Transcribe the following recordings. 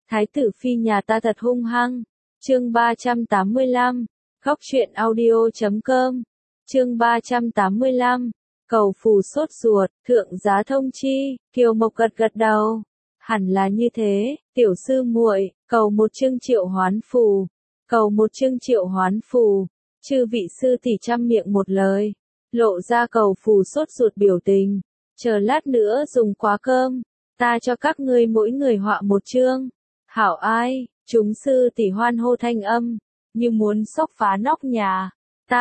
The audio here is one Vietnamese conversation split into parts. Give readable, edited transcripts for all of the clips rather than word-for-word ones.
Thái tử phi nhà ta thật hung hăng. Chương 385, Góc truyện audio.com. Chương 385, cầu phù sốt ruột, thượng giá thông chi. Kiều Mộc gật gật đầu. Hẳn là như thế, tiểu sư muội, cầu một chương triệu hoán phù. Cầu một chương triệu hoán phù. Chư vị sư tỷ trăm miệng một lời, lộ ra cầu phù sốt ruột biểu tình. Chờ lát nữa dùng quá cơm, ta cho các ngươi mỗi người họa một chương. Hảo ai, chúng sư tỷ hoan hô thanh âm, như muốn xốc phá nóc nhà.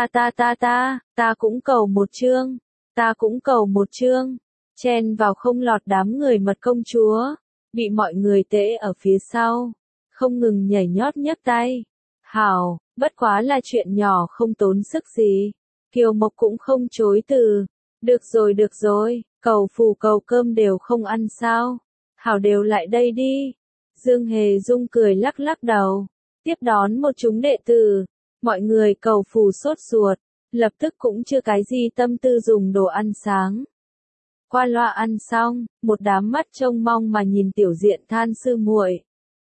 Ta cũng cầu một chương, ta cũng cầu một chương. Chen vào không lọt đám người mật công chúa, bị mọi người tễ ở phía sau, không ngừng nhảy nhót nhấc tay. Hảo, bất quá là chuyện nhỏ không tốn sức gì. Kiều Mộc cũng không chối từ. Được rồi, cầu phù cầu cơm đều không ăn sao. Hảo đều lại đây đi. Dương Hề Dung cười lắc lắc đầu, tiếp đón một chúng đệ tử. Mọi người cầu phù sốt ruột, lập tức cũng chưa cái gì tâm tư dùng đồ ăn sáng. Qua loa ăn xong, một đám mắt trông mong mà nhìn tiểu diện than sư muội.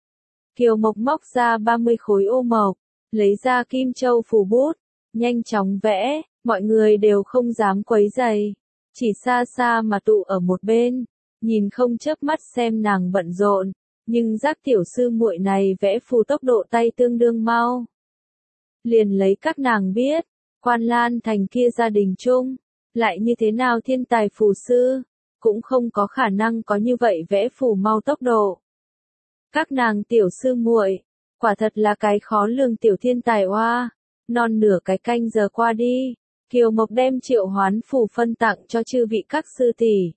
Kiều Mộc móc ra 30 khối ô mộc, lấy ra kim châu phù bút, nhanh chóng vẽ, mọi người đều không dám quấy rầy, chỉ xa xa mà tụ ở một bên, nhìn không chớp mắt xem nàng bận rộn, nhưng giác tiểu sư muội này vẽ phù tốc độ tay tương đương mau. Liền lấy các nàng biết, Quan Lan Thành kia gia đình chung, lại như thế nào thiên tài phù sư, cũng không có khả năng có như vậy vẽ phù mau tốc độ. Các nàng tiểu sư muội, quả thật là cái khó lường tiểu thiên tài oa. Non nửa cái canh giờ qua đi, Kiều Mộc đem triệu hoán phù phân tặng cho chư vị các sư tỷ.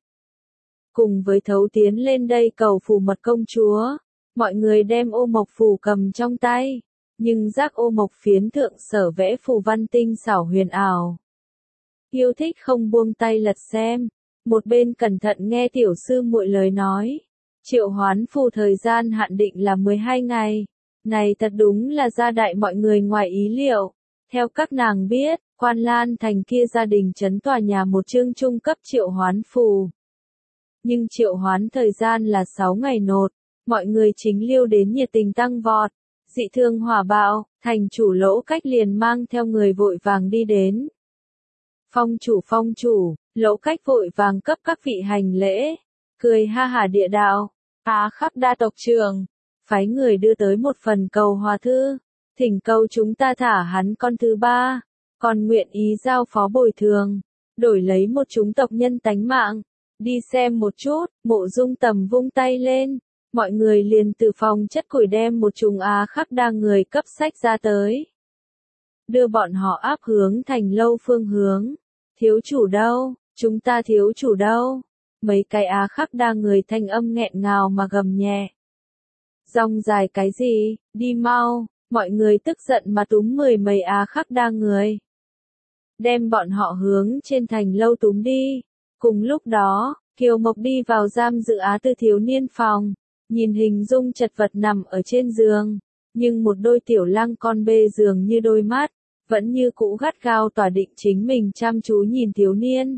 Cùng với thấu tiến lên đây cầu phù mật công chúa, mọi người đem ô mộc phù cầm trong tay, nhưng giác ô mộc phiến thượng sở vẽ phù văn tinh xảo huyền ảo. Yêu thích không buông tay lật xem, một bên cẩn thận nghe tiểu sư muội lời nói. Triệu hoán phù thời gian hạn định là 12 ngày. Này thật đúng là gia đại mọi người ngoài ý liệu. Theo các nàng biết, Quan Lan Thành kia gia đình trấn tòa nhà một chương trung cấp triệu hoán phù. Nhưng triệu hoán thời gian là 6 ngày nột, mọi người chính liêu đến nhiệt tình tăng vọt. Dị thương hỏa bạo, thành chủ Lỗ Cách liền mang theo người vội vàng đi đến. Phong chủ, Lỗ Cách vội vàng cấp các vị hành lễ, cười ha hả địa đạo. Khắc đa tộc trưởng, phái người đưa tới một phần cầu hòa thư, thỉnh cầu chúng ta thả hắn con thứ ba, còn nguyện ý giao phó bồi thường, đổi lấy một chúng tộc nhân tánh mạng. Đi xem một chút, Mộ Dung Tầm vung tay lên, mọi người liền từ phòng chất củi đem một chúng Khắc đa người cấp sách ra tới. Đưa bọn họ áp hướng thành lâu phương hướng. Thiếu chủ đâu, chúng ta thiếu chủ đâu? Mấy cái Khắc đa người thanh âm nghẹn ngào mà gầm nhẹ. Rong dài cái gì, đi mau, mọi người tức giận mà túm mười mấy Khắc đa người. Đem bọn họ hướng trên thành lâu túm đi. Cùng lúc đó, Kiều Mộc đi vào giam giữ Tư thiếu niên phòng, nhìn hình dung chật vật nằm ở trên giường, nhưng một đôi tiểu lăng con bê giường như đôi mắt, vẫn như cũ gắt gao tỏa định chính mình chăm chú nhìn thiếu niên.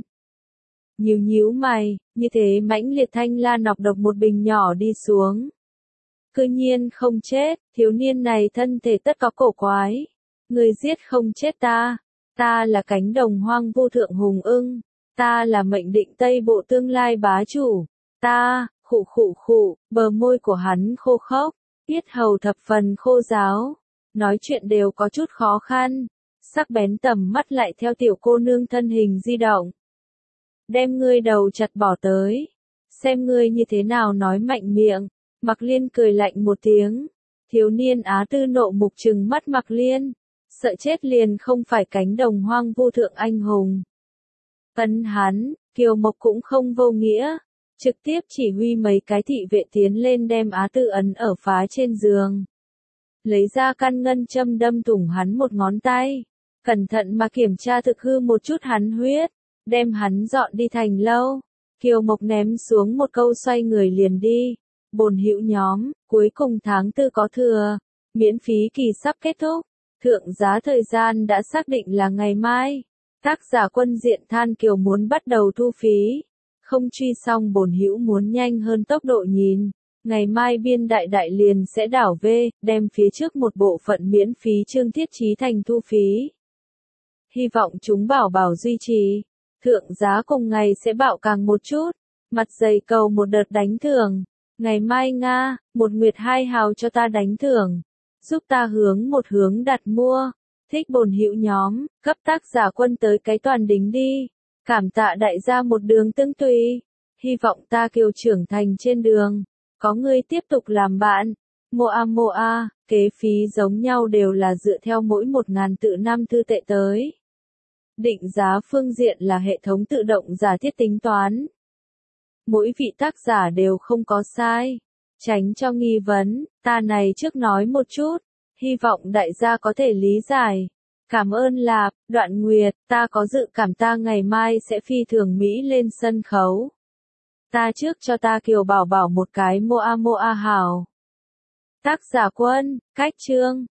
Nhíu mày, như thế mãnh liệt thanh la nọc độc một bình nhỏ đi xuống. Cư nhiên không chết, thiếu niên này thân thể tất có cổ quái. Người giết không chết ta, ta là cánh đồng hoang vô thượng hùng ưng, ta là mệnh định Tây Bộ tương lai bá chủ, ta, khụ, bờ môi của hắn khô khốc, yết hầu thập phần khô ráo, nói chuyện đều có chút khó khăn, sắc bén tầm mắt lại theo tiểu cô nương thân hình di động. Đem ngươi đầu chặt bỏ tới, xem ngươi như thế nào nói mạnh miệng. Mạc Liên cười lạnh một tiếng, thiếu niên Tư nộ mục trừng mắt Mạc Liên, sợ chết liền không phải cánh đồng hoang vô thượng anh hùng. Ấn hắn, Kiều Mộc cũng không vô nghĩa, trực tiếp chỉ huy mấy cái thị vệ tiến lên đem Tư ấn ở phá trên giường. Lấy ra căn ngân châm đâm thủng hắn một ngón tay, cẩn thận mà kiểm tra thực hư một chút hắn huyết, đem hắn dọn đi thành lâu. Kiều Mộc ném xuống một câu xoay người liền đi. Bồn hữu nhóm, cuối cùng tháng 4 có thừa, miễn phí kỳ sắp kết thúc, thượng giá thời gian đã xác định là ngày mai. Tác giả Quân Diện Than Kiều muốn bắt đầu thu phí, không truy xong bồn hữu muốn nhanh hơn tốc độ nhìn, Ngày mai biên đại liền sẽ đảo về, đem phía trước một bộ phận miễn phí chương thiết trí thành thu phí. Hy vọng chúng bảo duy trì. Thượng giá cùng ngày sẽ bạo càng một chút. Mặt dày cầu một đợt đánh thưởng. Ngày mai Nga, một nguyệt 2 hào cho ta đánh thưởng. Giúp ta hướng một hướng đặt mua. Thích bổn hữu nhóm, cấp tác giả quân tới cái toàn đính đi. Cảm tạ đại gia một đường tương tùy. Hy vọng ta kiều trưởng thành trên đường. Có người tiếp tục làm bạn. Moa, kế phí giống nhau đều là dựa theo mỗi 1.000 tự năm thư tệ tới. Định giá phương diện là hệ thống tự động giả thiết tính toán. Mỗi vị tác giả đều không có sai. Tránh cho nghi vấn, ta này trước nói một chút. Hy vọng đại gia có thể lý giải. Cảm ơn Lạp, Đoạn Nguyệt, ta có dự cảm ta ngày mai sẽ phi thường Mỹ lên sân khấu. Ta trước cho ta Kiều Bảo một cái Moa hảo. Tác giả quân, cách chương.